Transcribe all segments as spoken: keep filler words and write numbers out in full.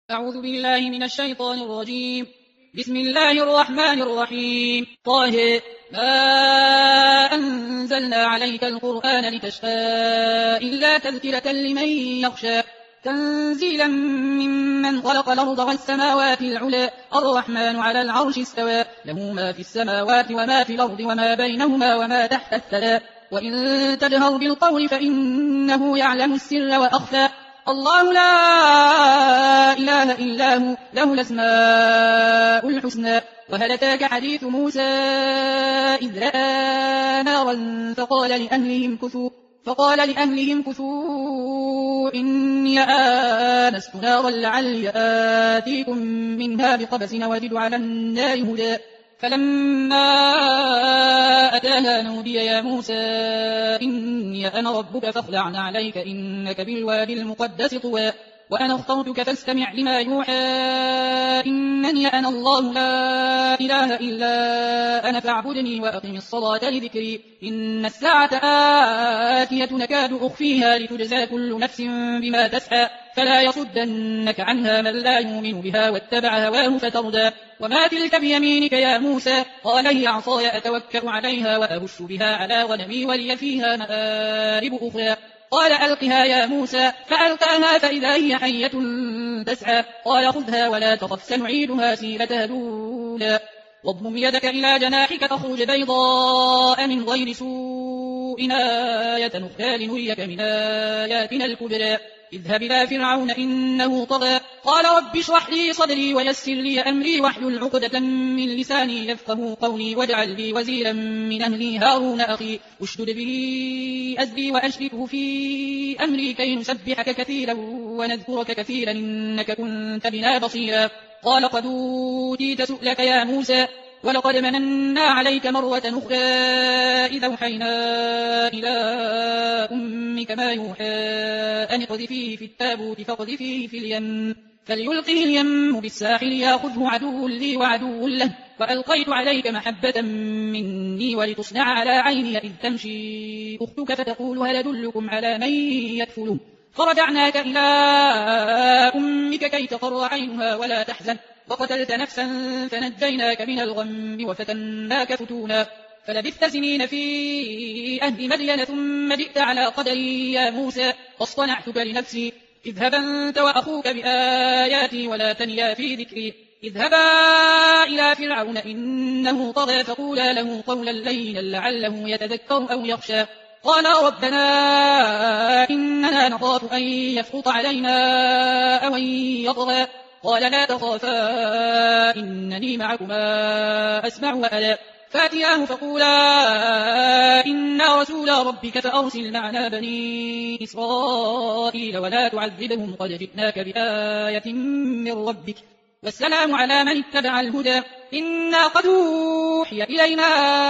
أعوذ بالله من الشيطان الرجيم. بسم الله الرحمن الرحيم. طه ما أنزلنا عليك القرآن لتشقى إلا تذكرة لمن يخشى تنزيلا ممن خلق الأرض والسماوات العلى الرحمن على العرش استوى له ما في السماوات وما في الأرض وما بينهما وما تحت الثرى وإن تجهر بالقول فإنه يعلم السر وأخفى الله لا إله إلا هو له الأسماء الحسنى. وهل أتاك حديث موسى إذ رأى نارا فقال لأهلهم كثوا فقال لأهلهم كثوا إني آنست نارا لعلي آتيكم منها بقبس وجد على النار هدى فلما أتاها نودي يا موسى إني أنا ربك فاخلع عليك إنك بالوادي المقدس طوى وأنا اخترتك فاستمع لما يوحى إنني أنا الله لا إله إلا أنا فاعبدني وأقم الصلاة لذكري إن الساعة آتية نكاد أخفيها لتجزى كل نفس بما تسعى فلا يصدنك عنها من لا يؤمن بها واتبع هواه فتردى وما تلك بيمينك يا موسى قال هي عصاي أتوكأ عليها وأبش بها على غنمي ولي فيها مآرب أخرى قال ألقها يا موسى فألقاها فإذا هي حية تسعى قال خذها ولا تخف سنعيدها سيرتها الأولى واضمم يدك إلى جناحك تخرج بيضاء من غير سوء آية أخرى لنريك من آياتنا الكبرى اذهب إلى فرعون إنه طغى قال رب اشرح لي صدري ويسر لي أمري واحلل عقدة من لساني يفقهوا قولي واجعل لي وزيرا من أهلي هارون أخي اشدد به أزري وأشركه في أمري كي نسبحك كثيرا ونذكرك كثيرا إنك كنت بنا بصيرا قال قد أوتيت سؤلك يا موسى ولقد مننا عليك مرة أخرى إذا أوحينا إلى أمك ما يوحى أن اقذفيه في التابوت فاقذفيه في اليم فليلقه اليم بالساحل يأخذه عدو لي وعدو له وألقيت عليك محبة مني ولتصنع على عيني إذ تمشي أختك فتقول هل أدلكم على من يكفله فرجعناك إلى أمك كي تقر عينها ولا تحزن وقتلت نفسا فنجيناك من الغم وفتناك فتونا فلبثت سنين في أهل مدين ثم جئت على قدري يا موسى واصطنعتك لنفسي اذهب أنت وأخوك بآياتي ولا تنيا في ذكري اذهبا إلى فرعون إنه طغى فقولا له قولا لينا لعله يتذكر أو يخشى قال ربنا إننا نخاف أن يفرط علينا أو أن يطغى قال لا تخافا إنني معكما أسمع وأرى فأتياه فقولا إنا رسول ربك فأرسل معنا بني إسرائيل ولا تعذبهم قد جئناك بآية من ربك والسلام على من اتبع الهدى إنا قد أوحي إلينا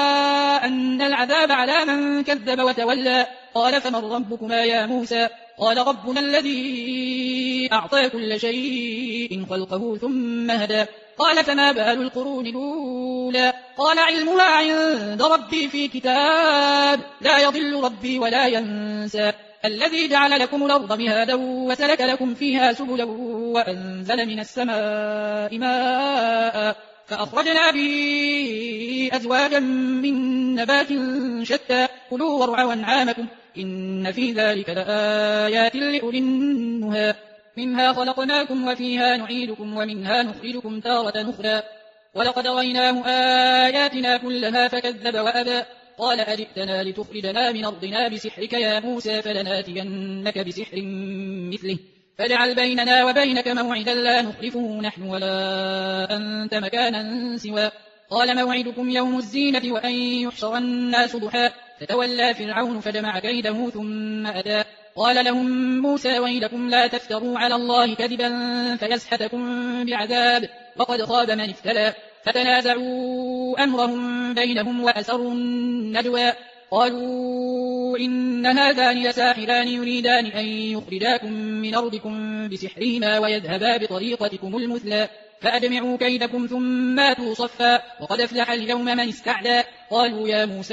أن العذاب على من كذب وتولى قال فمن ربكما يا موسى قال ربنا الذي أعطى كل شيء خلقه ثم هدى قال فما بال القرون الأولى قال علمها عند ربي في كتاب لا يضل ربي ولا ينسى الذي جعل لكم الأرض مهادا وسلك لكم فيها سبلا وأنزل من السماء ماء فأخرجنا به أزواجا من نبات شتى كلوا وارعوا أنعامكم إن في ذلك لآيات لأولي النهى منها خلقناكم وفيها نعيدكم ومنها نخرجكم تارة أخرى ولقد رأيناه آياتنا كلها فكذب وأبى قال أجئتنا لتخرجنا من أرضنا بسحرك يا موسى فلناتينك بسحر مثله فاجعل بيننا وبينك موعدا لا نخلفه نحن ولا أنت مكانا سوى قال موعدكم يوم الزينة وأن يحشر الناس ضحى فتولى فرعون فجمع كيده ثم أتى قال لهم موسى ويلكم لا تفتروا على الله كذبا فيسحتكم بعذاب وقد خاب من افترى فتنازعوا أمرهم بينهم وأسروا النجوى قالوا إن هذان لساحران يريدان أن يخرجاكم من أرضكم بسحرهما ويذهبا بطريقتكم المثلى فأجمعوا كيدكم ثم آتوا صفا وقد أفلح اليوم من استعلى قالوا يا موسى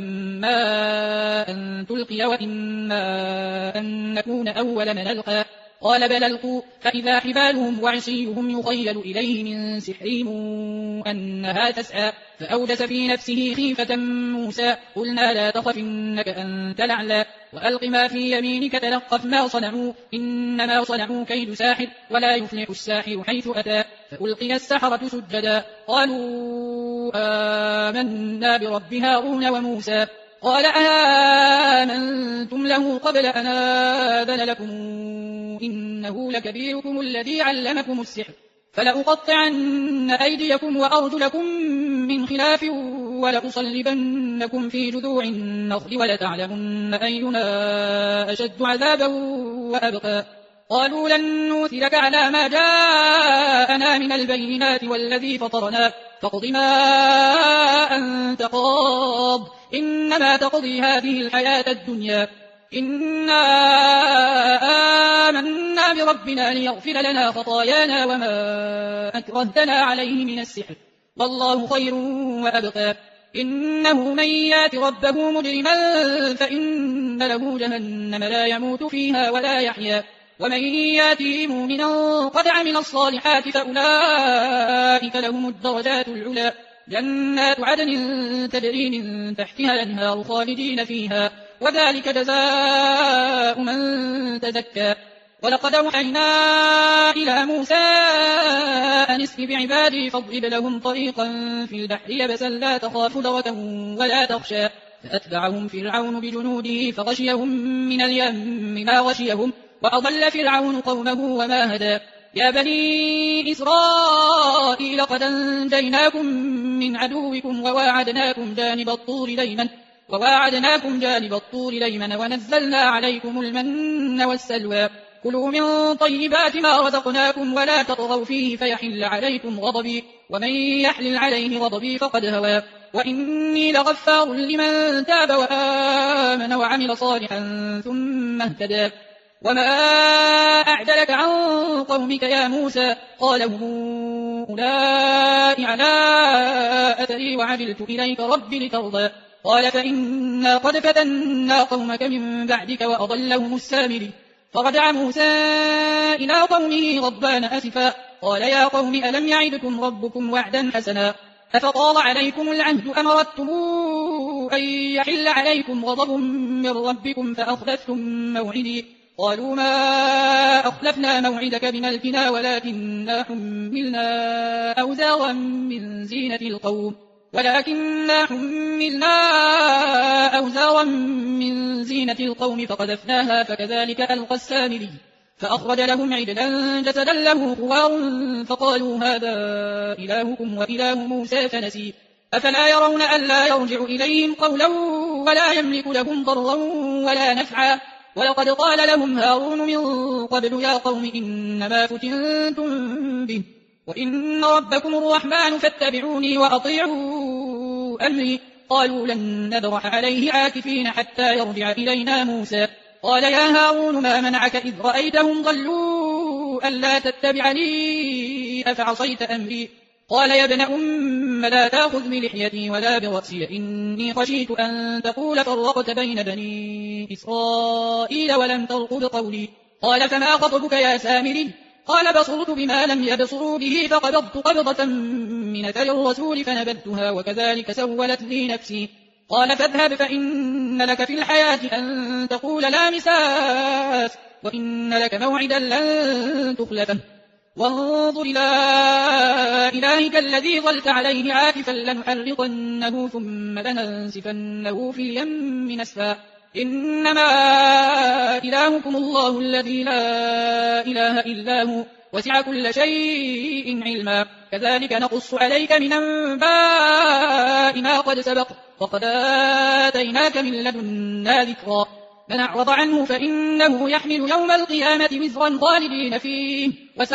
إما أن تلقي وإما أن نكون أول من ألقى قال بل ألقوا، فإذا حبالهم وعصيهم يخيل إليه من سحرهم أنها تسعى، فأوجس في نفسه خيفة موسى. قلنا لا تخف إنك أنت الأعلى، وألق ما في يمينك تلقف ما صنعوا، إنما صنعوا كيد ساحر، ولا يفلح الساحر حيث أتى. فألقي السحرة سجدا، قالوا آمنا برب هارون وموسى. قال آمنتم له قبل أن آذن لكم إنه لكبيركم الذي علمكم السحر، فلأقطعن أيديكم وأرجلكم من خلاف ولأصلبنكم في جذوع النخل ولتعلمن أينا أشد عذابا وأبقى. قالوا لن نوثرك على ما جاءنا من البينات والذي فطرنا، فاقض ما أنت قاض، إنما تقضي هذه الحياة الدنيا، إنا آمنا بربنا ليغفر لنا خطايانا وما أكرهتنا عليه من السحر، والله خير وأبقى. إنه من يات ربه مجرما فإن له جهنم لا يموت فيها ولا يحيا، ومن ياته مؤمنا قد عمل الصالحات فأولئك لهم الدرجات العلى، جنات عدن تجري من تحتها الأنهار خالدين فيها، وذلك جزاء من تزكى. ولقد أوحينا إلى موسى أن اسر بعبادي فاضرب لهم طريقا في البحر يبسا لا تخاف دركا ولا تخشى، فأتبعهم فرعون بجنوده فغشيهم من اليم ما غشيهم، وأضل فرعون قومه وما هدى. يا بني إسرائيل قد أنجيناكم من عدوكم وواعدناكم جانب الطور الأيمن وواعدناكم جانب الطور الأيمن ونزلنا عليكم المن والسلوى، كلوا من طيبات ما رزقناكم ولا تطغوا فيه فيحل عليكم غضبي، ومن يحلل عليه غضبي فقد هوى، وإني لغفار لمن تاب وآمن وعمل صالحا ثم اهتدى. وما أعجلك عن قومك يا موسى؟ قال هم أولئك على أثري وعجلت إليك رب لترضى. قال فإنا قد فتنا قومك من بعدك وأضلهم السامري. فرجع موسى إلى قومه غضبان أسفا، قال يا قوم ألم يعدكم ربكم وعدا حسنا، أفطال عليكم العهد أم أردتم أن يحل عليكم غضب من ربكم فأخلفتم موعدي؟ قالوا ما أخلفنا موعدك بملكنا ولكننا حملنا أوزارا من زينة القوم ولكننا حملنا أوزارا من زينة القوم فقذفناها فكذلك ألقى السامري، فأخرج لهم عجلا جسدا له خوار فقالوا هذا إلهكم وإله موسى فنسي، أفلا يرون ألا يرجع إليهم قولا ولا يملك لهم ضرا ولا نفعا. ولقد قال لهم هارون من قبل يا قوم إنما فتنتم به وإن ربكم الرحمن فاتبعوني وأطيعوا أمري. قالوا لن نبرح عليه عاكفين حتى يرجع إلينا موسى. قال يا هارون ما منعك إذ رأيتهم ضلوا ألا تتبعني أفعصيت أمري؟ قال يا ابن أم لا تأخذ بلحيتي ولا برأسي إني خشيت أن تقول فرقت بين بني إسرائيل ولم ترقب قولي. قال فما خطبك يا سامري؟ قال بصرت بما لم يبصروا به فقبضت قبضة من أثر الرسول فنبذتها وكذلك سولت لي نفسي. قال فاذهب فإن لك في الحياة أن تقول لا مساس وإن لك موعدا لن تخلفه وانظر إلى إلهك الذي ظلت عليه عاكفا لنحرقنه ثم لننسفنه في اليم نسفا إنما إلهكم الله الذي لا إله إلا هو وسع كل شيء علما كذلك نقص عليك من أنباء ما قد سبق وقد آتيناك من لدنا ذكرا. من أعرض عنه فإنه يحمل يوم القيامة وزرا خالدين فيه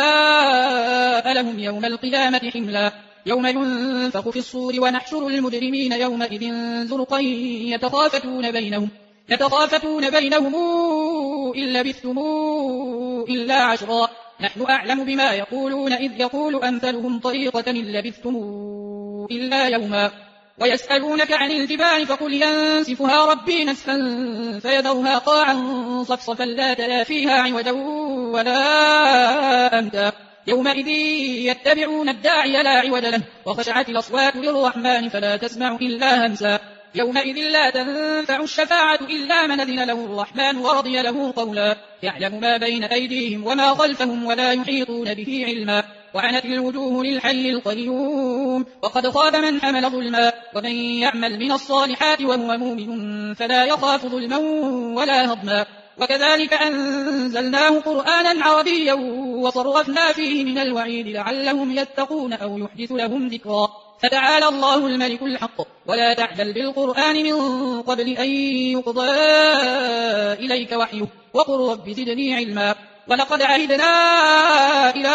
وساء لهم يوم القيامة حملا. يوم ينفخ في الصور ونحشر المجرمين يومئذ زرقا يتخافتون بينهم يتخافتون بينهم إن لبثتم إلا عشرا نحن أعلم بما يقولون إذ يقول أمثلهم طريقة إن لبثتم إلا يوما ويسألونك عن الجبال فقل ينسفها ربي نسفا فيذرها قاعا صفصفا لا ترى فيها عوجا ولا أمتا يومئذ يتبعون الداعي لا عوج له وخشعت الأصوات للرحمن فلا تسمع إلا همسا يومئذ لا تنفع الشفاعة إلا من أذن له الرحمن ورضي له قولا يعلم ما بين أيديهم وما خلفهم ولا يحيطون به علما وعنت الوجوه للحي القيوم وقد خاب من حمل ظلما ومن يعمل من الصالحات وهو مؤمن فلا يخاف ظلما ولا هضما وكذلك أنزلناه قرآنا عربيا وصرفنا فيه من الوعيد لعلهم يتقون أو يحدث لهم ذكرا فتعالى الله الملك الحق ولا تعجل بالقرآن من قبل أن يقضى إليك وحيه وقل رب زدني علما ولقد عهدنا إلى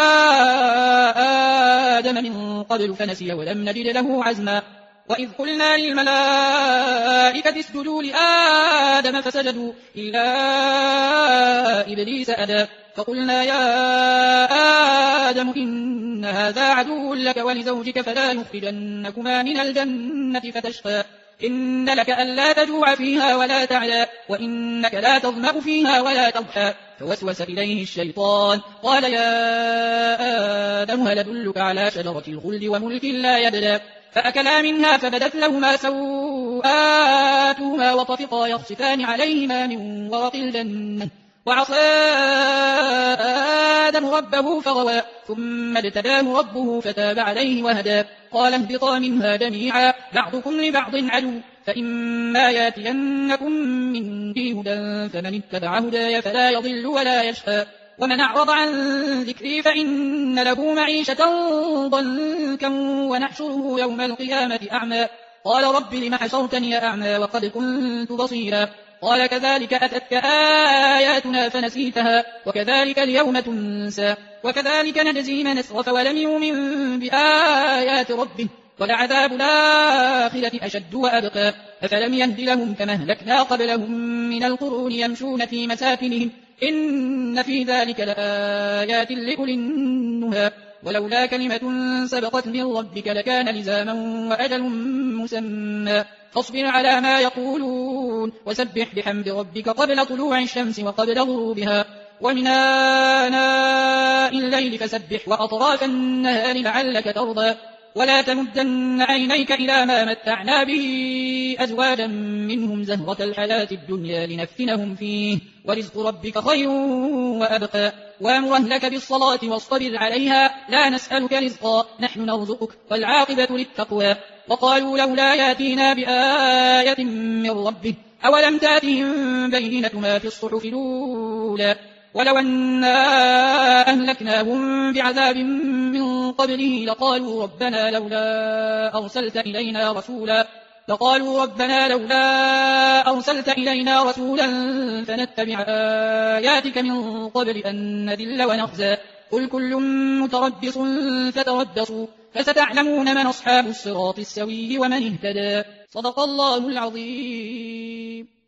آدم من قبل فنسي ولم نجد له عزما وإذ قلنا للملائكة اسجدوا لآدم فسجدوا إلا إبليس أبى فقلنا يا آدم إن هذا عدو لك ولزوجك فلا يخرجنكما من الجنة فتشقى إن لك ألا تجوع فيها ولا تعلى وإنك لا تظمأ فيها ولا تضحى فوسوس إليه الشيطان قال يا آدم هل أدلك على شجرة الخلد وملك لا يبلى فأكلا منها فبدت لهما سوآتهما وطفقا يخصفان عليهما من ورق الجنة وعصى آدم ربه فغوى ثم اجتباه ربه فتاب عليه وهدى قال اهبطا منها جميعا بعضكم لبعض عدو فإما ياتينكم مني هدى فمن اتبع هداي فلا يضل ولا يشقى ومن أعرض عن ذكري فإن له معيشة ضنكا ونحشره يوم القيامة أعمى قال رب لم حشرتني أعمى وقد كنت بصيرا قال كذلك أتتك آياتنا فنسيتها وكذلك اليوم تنسى وكذلك نجزي من أسرف ولم يؤمن بآيات ربه ولعذاب الآخرة أشد وأبقى أفلم يهد لهم كما أهلكنا قبلهم من القرون يمشون في مساكنهم إن في ذلك لآيات لأولي النهى ولولا كلمة سبقت من ربك لكان لزاما وأجل مسمى فاصبر على ما يقولون وسبح بحمد ربك قبل طلوع الشمس وقبل غروبها ومن آناء الليل فسبح وأطراف النهار لعلك ترضى ولا تمدن عينيك إلى ما متعنا به أزواجا منهم زهرة الحياة الدنيا لنفتنهم فيه ورزق ربك خير وأبقى وأمر أهلك بالصلاة واصطبر عليها لا نسألك رزقا نحن نرزقك والعاقبة للتقوى وقالوا لولا ياتينا بآية من ربه أولم تاتهم بينة ما في الصحف الأولى ولو أنا أهلكناهم بعذاب من قبله لقالوا ربنا لولا أرسلت إلينا رسولا لقالوا ربنا لولا أرسلت إلينا رسولا فنتبع آياتك من قبل أن نذل ونخزى قل كل متربص فتربصوا فستعلمون من أصحاب الصراط السوي ومن اهتدى صدق الله العظيم.